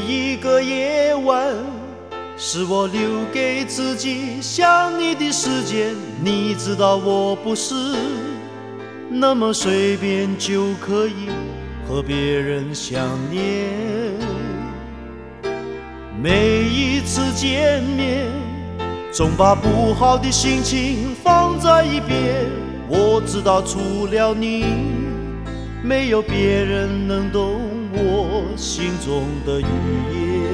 一个夜晚，是我留给自己想你的时间。你知道我不是那么随便就可以和别人相恋。每一次见面，总把不好的心情放在一边。我知道除了你，没有别人能懂我心中的语言。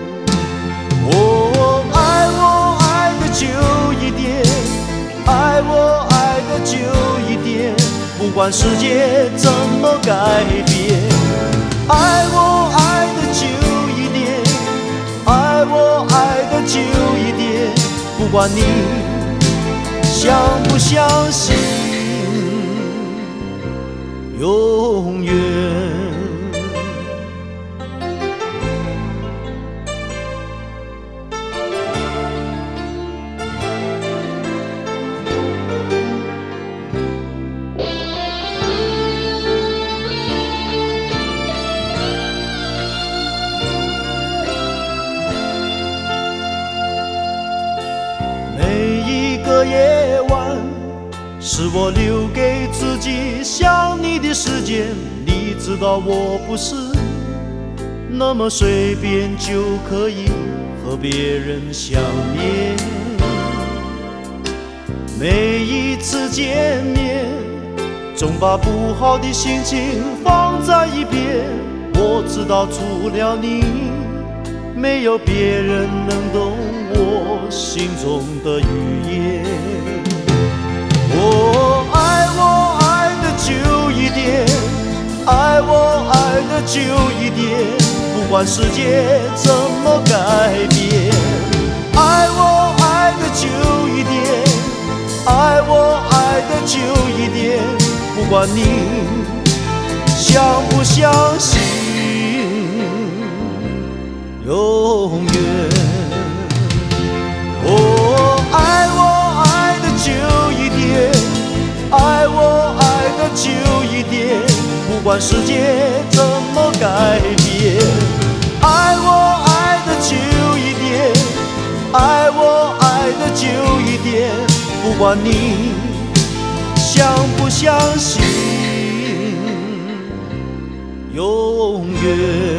我爱的久一点，爱我爱的久一点，不管世界怎么改变。爱我爱的久一点，爱我爱的久一点，不管你相不相信永远。每一个夜晚，是我留给自己想你的时间。你知道我不是那么随便就可以和别人相恋。每一次见面，总把不好的心情放在一边。我知道除了你，没有别人能懂我心中的语言。我爱的久一点，爱我爱的久一点，不管世界怎么改变。爱我爱的久一点，爱我爱的久一点，不管你相不相信永远。爱我爱的久一点，爱我爱的久一点，不管世界怎么改变。爱我爱的久一点，爱我爱的久一点，不管你相不相信永远。